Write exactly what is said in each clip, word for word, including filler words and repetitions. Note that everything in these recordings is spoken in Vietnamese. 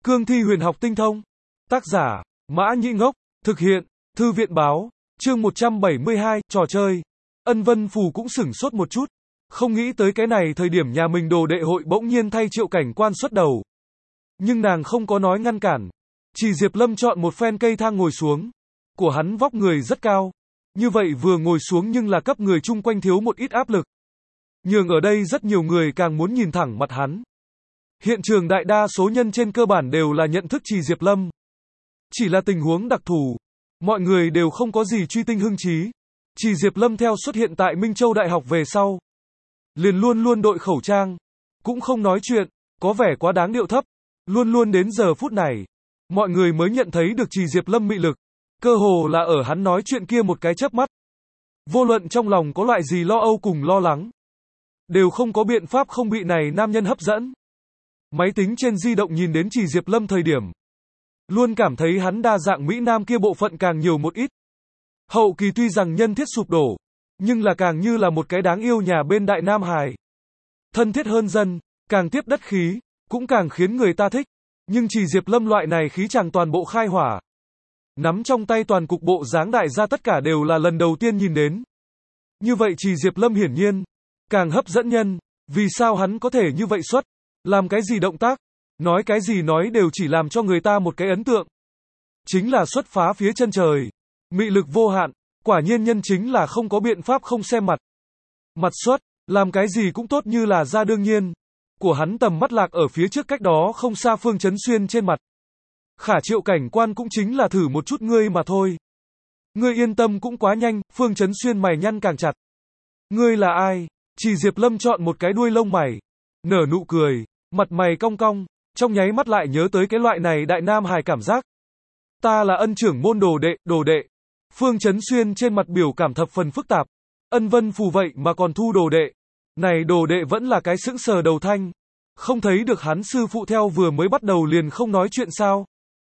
Cương thi huyền học tinh thông. Tác giả, Mã Nhĩ Ngốc. Thực hiện, Thư viện báo. Chương một trăm bảy mươi hai, trò chơi. Ân Vân Phù cũng sửng sốt một chút. Không nghĩ tới cái này thời điểm nhà mình đồ đệ hội bỗng nhiên thay Triệu Cảnh Quan xuất đầu. Nhưng nàng không có nói ngăn cản. Chỉ Diệp Lâm chọn một phen cây thang ngồi xuống. Của hắn vóc người rất cao. Như vậy vừa ngồi xuống nhưng là cấp người chung quanh thiếu một ít áp lực. Nhường ở đây rất nhiều người càng muốn nhìn thẳng mặt hắn. Hiện trường đại đa số nhân trên cơ bản đều là nhận thức Trì Diệp Lâm. Chỉ là tình huống đặc thù. Mọi người đều không có gì truy tinh hưng trí. Trì Diệp Lâm theo xuất hiện tại Minh Châu Đại học về sau. Liền luôn luôn đội khẩu trang. Cũng không nói chuyện, có vẻ quá đáng điệu thấp. Luôn luôn đến giờ phút này. Mọi người mới nhận thấy được Trì Diệp Lâm mị lực. Cơ hồ là ở hắn nói chuyện kia một cái chớp mắt. Vô luận trong lòng có loại gì lo âu cùng lo lắng. Đều không có biện pháp không bị này nam nhân hấp dẫn. Máy tính trên di động nhìn đến Trì Diệp Lâm thời điểm. Luôn cảm thấy hắn đa dạng Mỹ Nam kia bộ phận càng nhiều một ít. Hậu kỳ tuy rằng nhân thiết sụp đổ. Nhưng là càng như là một cái đáng yêu nhà bên Đại Nam Hải. Thân thiết hơn dân, càng tiếp đất khí, cũng càng khiến người ta thích. Nhưng Trì Diệp Lâm loại này khí chàng toàn bộ khai hỏa. Nắm trong tay toàn cục bộ dáng đại gia tất cả đều là lần đầu tiên nhìn đến. Như vậy Trì Diệp Lâm hiển nhiên càng hấp dẫn nhân. Vì sao hắn có thể như vậy xuất? Làm cái gì động tác? Nói cái gì nói đều chỉ làm cho người ta một cái ấn tượng. Chính là xuất phá phía chân trời. Mị lực vô hạn. Quả nhiên nhân chính là không có biện pháp không xem mặt. Mặt xuất, làm cái gì cũng tốt như là ra đương nhiên. Của hắn tầm mắt lạc ở phía trước cách đó không xa Phương Chấn Xuyên trên mặt. Khả Triệu Cảnh Quan cũng chính là thử một chút ngươi mà thôi. Ngươi yên tâm cũng quá nhanh, Phương Chấn Xuyên mày nhăn càng chặt. Ngươi là ai? Trì Diệp Lâm chọn một cái đuôi lông mày. Nở nụ cười, mặt mày cong cong, trong nháy mắt lại nhớ tới cái loại này Đại Nam Hải cảm giác. Ta là Ân trưởng môn đồ đệ, đồ đệ. Phương Chấn Xuyên trên mặt biểu cảm thập phần phức tạp. Ân Vân Phù vậy mà còn thu đồ đệ. Này đồ đệ vẫn là cái sững sờ đầu thanh. Không thấy được hắn sư phụ theo vừa mới bắt đầu liền không nói chuyện sao?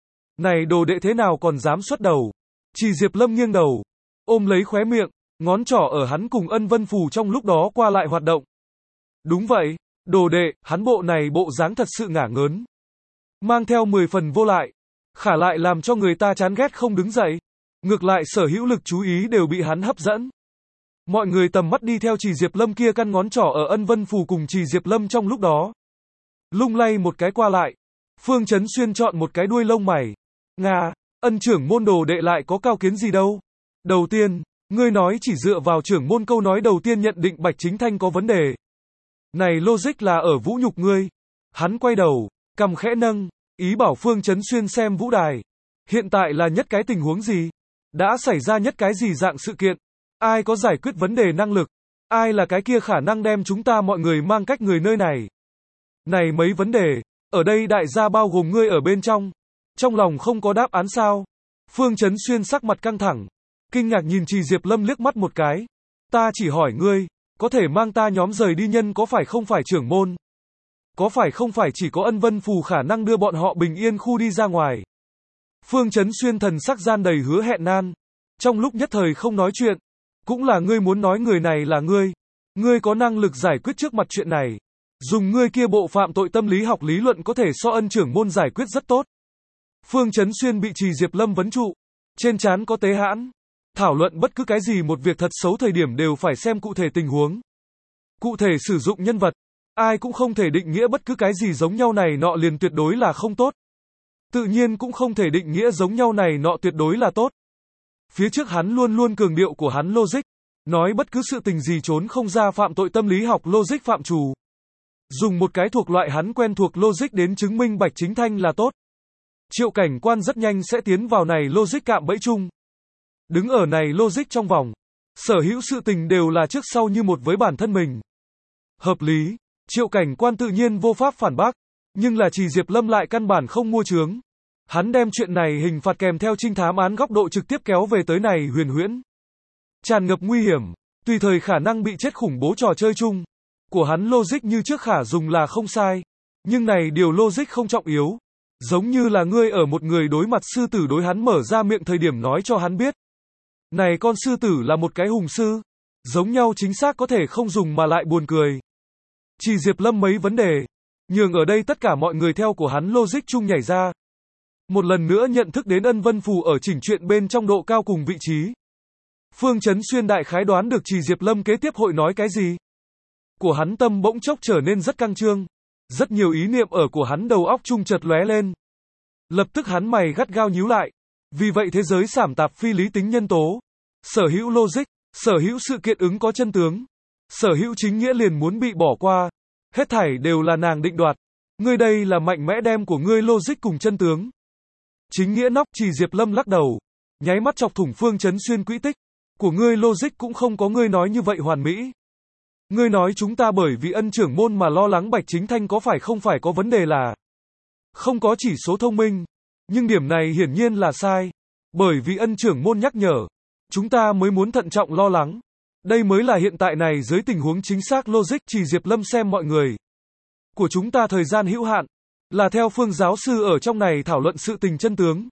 Này đồ đệ thế nào còn dám xuất đầu? Trì Diệp Lâm nghiêng đầu, ôm lấy khóe miệng, ngón trỏ ở hắn cùng Ân Vân Phù trong lúc đó qua lại hoạt động. Đúng vậy, đồ đệ, hắn bộ này bộ dáng thật sự ngả ngớn. Mang theo mười phần vô lại, khả lại làm cho người ta chán ghét không đứng dậy. Ngược lại sở hữu lực chú ý đều bị hắn hấp dẫn. Mọi người tầm mắt đi theo Trì Diệp Lâm kia căn ngón trỏ ở Ân Vân Phù cùng Trì Diệp Lâm trong lúc đó. Lung lay một cái qua lại. Phương Chấn Xuyên chọn một cái đuôi lông mày. Nga, Ân trưởng môn đồ đệ lại có cao kiến gì đâu. Đầu tiên, ngươi nói chỉ dựa vào trưởng môn câu nói đầu tiên nhận định Bạch Chính Thanh có vấn đề. Này logic là ở vũ nhục ngươi. Hắn quay đầu, cằm khẽ nâng, ý bảo Phương Chấn Xuyên xem vũ đài. Hiện tại là nhất cái tình huống gì? Đã xảy ra nhất cái gì dạng sự kiện? Ai có giải quyết vấn đề năng lực? Ai là cái kia khả năng đem chúng ta mọi người mang cách người nơi này? Này mấy vấn đề, ở đây đại gia bao gồm ngươi ở bên trong. Trong lòng không có đáp án sao? Phương Chấn Xuyên sắc mặt căng thẳng. Kinh ngạc nhìn Trì Diệp Lâm liếc mắt một cái. Ta chỉ hỏi ngươi, có thể mang ta nhóm rời đi nhân có phải không phải trưởng môn? Có phải không phải chỉ có Ân Vân Phù khả năng đưa bọn họ bình yên khu đi ra ngoài? Phương Chấn Xuyên thần sắc gian đầy hứa hẹn nan. Trong lúc nhất thời không nói chuyện. Cũng là ngươi muốn nói người này là ngươi. Ngươi có năng lực giải quyết trước mặt chuyện này. Dùng ngươi kia bộ phạm tội tâm lý học lý luận có thể so Ân trưởng môn giải quyết rất tốt. Phương Chấn Xuyên bị Trì Diệp Lâm vấn trụ. Trên trán có tế hãn. Thảo luận bất cứ cái gì một việc thật xấu thời điểm đều phải xem cụ thể tình huống. Cụ thể sử dụng nhân vật. Ai cũng không thể định nghĩa bất cứ cái gì giống nhau này nọ liền tuyệt đối là không tốt. Tự nhiên cũng không thể định nghĩa giống nhau này nọ tuyệt đối là tốt. Phía trước hắn luôn luôn cường điệu của hắn logic. Nói bất cứ sự tình gì trốn không ra phạm tội tâm lý học logic phạm trù. Dùng một cái thuộc loại hắn quen thuộc logic đến chứng minh Bạch Chính Thanh là tốt. Triệu Cảnh Quan rất nhanh sẽ tiến vào này logic cạm bẫy chung. Đứng ở này logic trong vòng. Sở hữu sự tình đều là trước sau như một với bản thân mình. Hợp lý. Triệu Cảnh Quan tự nhiên vô pháp phản bác. Nhưng là Trì Diệp Lâm lại căn bản không mua chướng. Hắn đem chuyện này hình phạt kèm theo trinh thám án góc độ trực tiếp kéo về tới này huyền huyễn. Tràn ngập nguy hiểm. Tùy thời khả năng bị chết khủng bố trò chơi chung. Của hắn logic như trước khả dùng là không sai. Nhưng này điều logic không trọng yếu. Giống như là ngươi ở một người đối mặt sư tử đối hắn mở ra miệng thời điểm nói cho hắn biết. Này con sư tử là một cái hùng sư. Giống nhau chính xác có thể không dùng mà lại buồn cười. Trì Diệp Lâm mấy vấn đề. Nhường ở đây tất cả mọi người theo của hắn logic chung nhảy ra. Một lần nữa nhận thức đến Ân Vân Phù ở chỉnh chuyện bên trong độ cao cùng vị trí. Phương Chấn Xuyên đại khái đoán được Trì Diệp Lâm kế tiếp hội nói cái gì. Của hắn tâm bỗng chốc trở nên rất căng trương. Rất nhiều ý niệm ở của hắn đầu óc chung chợt lóe lên. Lập tức hắn mày gắt gao nhíu lại. Vì vậy thế giới sảm tạp phi lý tính nhân tố. Sở hữu logic, sở hữu sự kiện ứng có chân tướng. Sở hữu chính nghĩa liền muốn bị bỏ qua. Hết thảy đều là nàng định đoạt. Ngươi đây là mạnh mẽ đem của ngươi logic cùng chân tướng. Chính nghĩa nóc, Trì Diệp Lâm lắc đầu. Nháy mắt chọc thủng Phương Chấn Xuyên quỹ tích. Của ngươi logic cũng không có ngươi nói như vậy hoàn mỹ. Ngươi nói chúng ta bởi vì Ân trưởng môn mà lo lắng Bạch Chính Thanh có phải không phải có vấn đề là không có chỉ số thông minh. Nhưng điểm này hiển nhiên là sai. Bởi vì Ân trưởng môn nhắc nhở. Chúng ta mới muốn thận trọng lo lắng. Đây mới là hiện tại này dưới tình huống chính xác logic. Trì Diệp Lâm xem mọi người. Của chúng ta thời gian hữu hạn. Là theo Phương giáo sư ở trong này thảo luận sự tình chân tướng.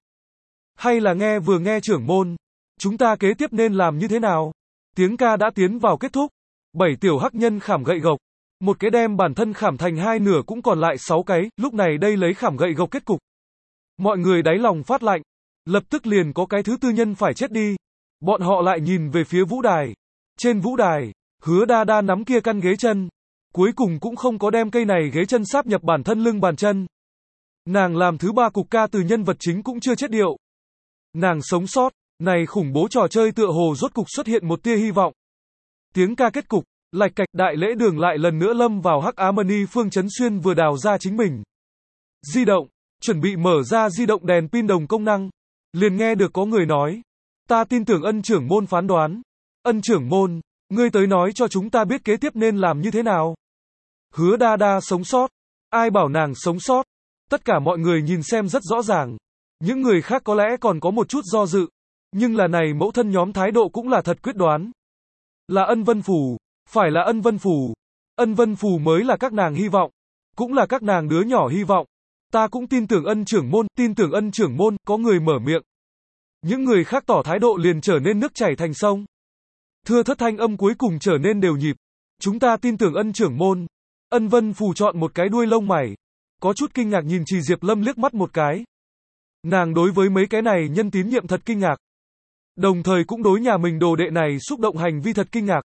Hay là nghe vừa nghe trưởng môn. Chúng ta kế tiếp nên làm như thế nào? Tiếng ca đã tiến vào kết thúc. Bảy tiểu hắc nhân khảm gậy gộc. Một cái đem bản thân khảm thành hai nửa cũng còn lại sáu cái. Lúc này đây lấy khảm gậy gộc kết cục. Mọi người đáy lòng phát lạnh. Lập tức liền có cái thứ tư nhân phải chết đi. Bọn họ lại nhìn về phía vũ đài. Trên vũ đài, Hứa Đa Đa nắm kia căn ghế chân. Cuối cùng cũng không có đem cây này ghế chân sáp nhập bản thân lưng bàn chân. Nàng làm thứ ba cục ca từ nhân vật chính cũng chưa chết điệu. Nàng sống sót. Này khủng bố trò chơi tựa hồ rốt cục xuất hiện một tia hy vọng. Tiếng ca kết cục, lạch cạch đại lễ đường lại lần nữa lâm vào hắc ám mani. Phương Chấn Xuyên vừa đào ra chính mình di động, chuẩn bị mở ra di động đèn pin đồng công năng. Liền nghe được có người nói. Ta tin tưởng Ân trưởng môn phán đoán. Ân trưởng môn, ngươi tới nói cho chúng ta biết kế tiếp nên làm như thế nào. Hứa Đa Đa sống sót. Ai bảo nàng sống sót. Tất cả mọi người nhìn xem rất rõ ràng. Những người khác có lẽ còn có một chút do dự. Nhưng là này mẫu thân nhóm thái độ cũng là thật quyết đoán. Là Ân Vân Phù. Phải là Ân Vân Phù. Ân Vân Phù mới là các nàng hy vọng. Cũng là các nàng đứa nhỏ hy vọng. Ta cũng tin tưởng Ân trưởng môn. Tin tưởng Ân trưởng môn. Có người mở miệng. Những người khác tỏ thái độ liền trở nên nước chảy thành sông. Thưa thất thanh âm cuối cùng trở nên đều nhịp. Chúng ta tin tưởng Ân trưởng môn. Ân Vân Phù chọn một cái đuôi lông mày. Có chút kinh ngạc nhìn Trì Diệp Lâm liếc mắt một cái. Nàng đối với mấy cái này nhân tín nhiệm thật kinh ngạc. Đồng thời cũng đối nhà mình đồ đệ này xúc động hành vi thật kinh ngạc.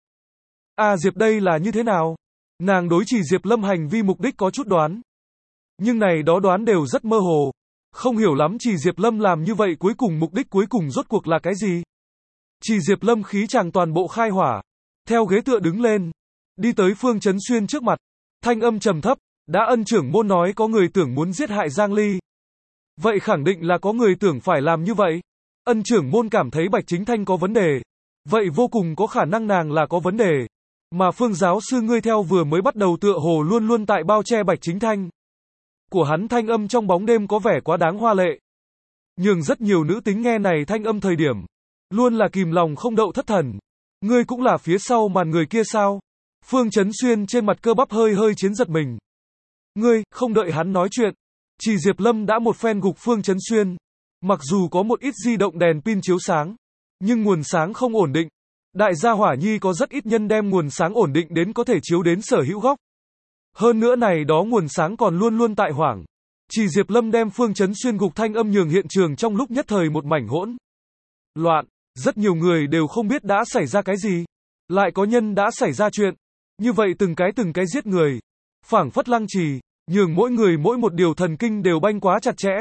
À Diệp đây là như thế nào? Nàng đối Trì Diệp Lâm hành vi mục đích có chút đoán. Nhưng này đó đoán đều rất mơ hồ. Không hiểu lắm Trì Diệp Lâm làm như vậy cuối cùng mục đích cuối cùng rốt cuộc là cái gì? Trì Diệp Lâm khí chàng toàn bộ khai hỏa. Theo ghế tựa đứng lên. Đi tới Phương Chấn Xuyên trước mặt. Thanh âm trầm thấp. Đã Ân trưởng môn nói có người tưởng muốn giết hại Giang Ly. Vậy khẳng định là có người tưởng phải làm như vậy. Ân trưởng môn cảm thấy Bạch Chính Thanh có vấn đề. Vậy vô cùng có khả năng nàng là có vấn đề. Mà Phương giáo sư ngươi theo vừa mới bắt đầu tựa hồ luôn luôn tại bao che Bạch Chính Thanh. Của hắn thanh âm trong bóng đêm có vẻ quá đáng hoa lệ. Nhưng rất nhiều nữ tính nghe này thanh âm thời điểm. Luôn là kìm lòng không đậu thất thần. Ngươi cũng là phía sau màn người kia sao? Phương Chấn Xuyên trên mặt cơ bắp hơi hơi chiến giật mình. Ngươi, không đợi hắn nói chuyện. Trì Diệp Lâm đã một phen gục Phương Chấn Xuyên. Mặc dù có một ít di động đèn pin chiếu sáng. Nhưng nguồn sáng không ổn định. Đại gia hỏa nhi có rất ít nhân đem nguồn sáng ổn định đến có thể chiếu đến sở hữu góc. Hơn nữa này đó nguồn sáng còn luôn luôn tại hoảng. Trì Diệp Lâm đem Phương Chấn Xuyên gục thanh âm nhường hiện trường trong lúc nhất thời một mảnh hỗn loạn. Rất nhiều người đều không biết đã xảy ra cái gì. Lại có nhân đã xảy ra chuyện. Như vậy từng cái từng cái giết người. Phảng phất Lăng Trì, nhường mỗi người mỗi một điều thần kinh đều banh quá chặt chẽ.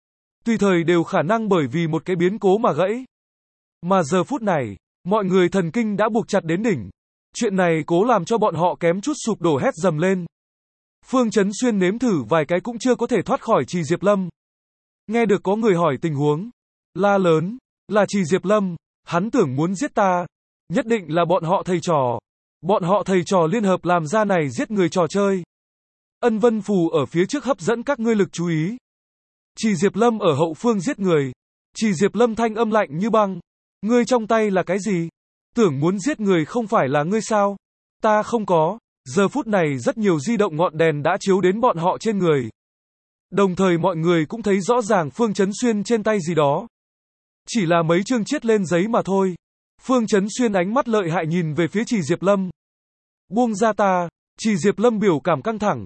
Tùy thời đều khả năng bởi vì một cái biến cố mà gãy. Mà giờ phút này, mọi người thần kinh đã buộc chặt đến đỉnh. Chuyện này cố làm cho bọn họ kém chút sụp đổ hét dầm lên. Phương Chấn Xuyên nếm thử vài cái cũng chưa có thể thoát khỏi Trì Diệp Lâm. Nghe được có người hỏi tình huống. La lớn, là Trì Diệp Lâm, hắn tưởng muốn giết ta. Nhất định là bọn họ thầy trò. Bọn họ thầy trò liên hợp làm ra này giết người trò chơi. Ân Vân Phù ở phía trước hấp dẫn các ngươi lực chú ý. Trì Diệp Lâm ở hậu phương giết người. Trì Diệp Lâm thanh âm lạnh như băng. Ngươi trong tay là cái gì? Tưởng muốn giết người không phải là ngươi sao? Ta không có. Giờ phút này rất nhiều di động ngọn đèn đã chiếu đến bọn họ trên người. Đồng thời mọi người cũng thấy rõ ràng Phương Chấn Xuyên trên tay gì đó. Chỉ là mấy chương chiết lên giấy mà thôi. Phương Chấn Xuyên ánh mắt lợi hại nhìn về phía Trì Diệp Lâm. Buông ra ta. Trì Diệp Lâm biểu cảm căng thẳng.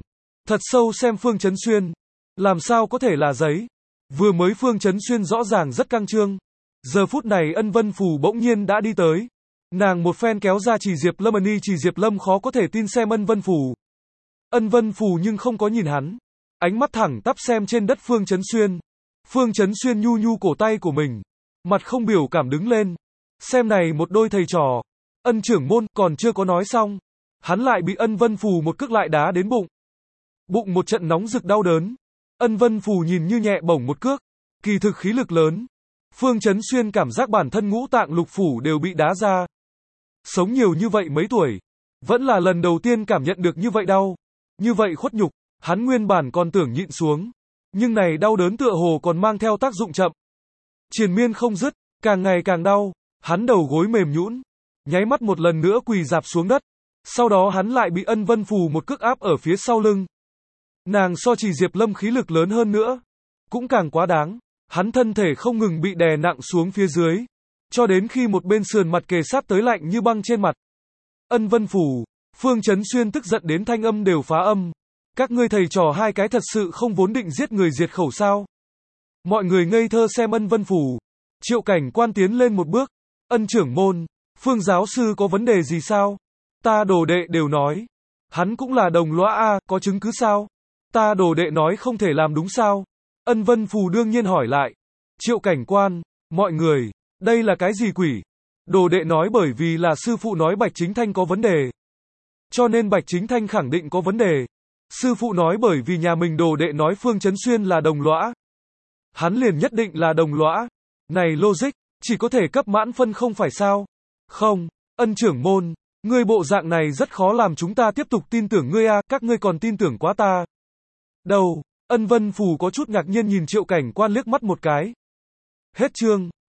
Thật sâu xem Phương Chấn Xuyên. Làm sao có thể là giấy? Vừa mới Phương Chấn Xuyên rõ ràng rất căng trương. Giờ phút này Ân Vân Phù bỗng nhiên đã đi tới. Nàng một phen kéo ra Chỉ Diệp Lâm, Ân Chỉ Diệp Lâm khó có thể tin xem Ân Vân Phù. Ân Vân Phù nhưng không có nhìn hắn. Ánh mắt thẳng tắp xem trên đất Phương Chấn Xuyên. Phương Chấn Xuyên nhu nhu cổ tay của mình. Mặt không biểu cảm đứng lên. Xem này một đôi thầy trò. Ân trưởng môn còn chưa có nói xong. Hắn lại bị Ân Vân Phù một cước lại đá đến bụng. Bụng một trận nóng rực đau đớn. Ân Vân Phù nhìn như nhẹ bổng một cước. Kỳ thực khí lực lớn. Phương Chấn Xuyên cảm giác bản thân ngũ tạng lục phủ đều bị đá ra. Sống nhiều như vậy mấy tuổi. Vẫn là lần đầu tiên cảm nhận được như vậy đau. Như vậy khuất nhục. Hắn nguyên bản còn tưởng nhịn xuống. Nhưng này đau đớn tựa hồ còn mang theo tác dụng chậm. Triền miên không dứt. Càng ngày càng đau. Hắn đầu gối mềm nhũn. Nháy mắt một lần nữa quỳ rạp xuống đất. Sau đó hắn lại bị Ân Vân Phù một cước áp ở phía sau lưng. Nàng so Chỉ Diệp Lâm khí lực lớn hơn nữa. Cũng càng quá đáng. Hắn thân thể không ngừng bị đè nặng xuống phía dưới. Cho đến khi một bên sườn mặt kề sát tới lạnh như băng trên mặt. Ân Vân Phù. Phương Chấn Xuyên tức giận đến thanh âm đều phá âm. Các ngươi thầy trò hai cái thật sự không vốn định giết người diệt khẩu sao? Mọi người ngây thơ xem Ân Vân Phù. Triệu Cảnh Quan tiến lên một bước. Ân trưởng môn. Phương giáo sư có vấn đề gì sao? Ta đồ đệ đều nói. Hắn cũng là đồng lõa a, có chứng cứ sao? Ta đồ đệ nói không thể làm đúng sao? Ân Vân Phù đương nhiên hỏi lại. Triệu Cảnh Quan, mọi người, đây là cái gì quỷ? Đồ đệ nói bởi vì là sư phụ nói Bạch Chính Thanh có vấn đề. Cho nên Bạch Chính Thanh khẳng định có vấn đề. Sư phụ nói bởi vì nhà mình đồ đệ nói Phương Chấn Xuyên là đồng lõa. Hắn liền nhất định là đồng lõa. Này logic, chỉ có thể cấp mãn phân không phải sao? Không, Ân trưởng môn, ngươi bộ dạng này rất khó làm chúng ta tiếp tục tin tưởng ngươi a, các ngươi còn tin tưởng quá ta. Đâu, Ân Vân Phù có chút ngạc nhiên nhìn Triệu Cảnh Quan liếc mắt một cái. Hết chương.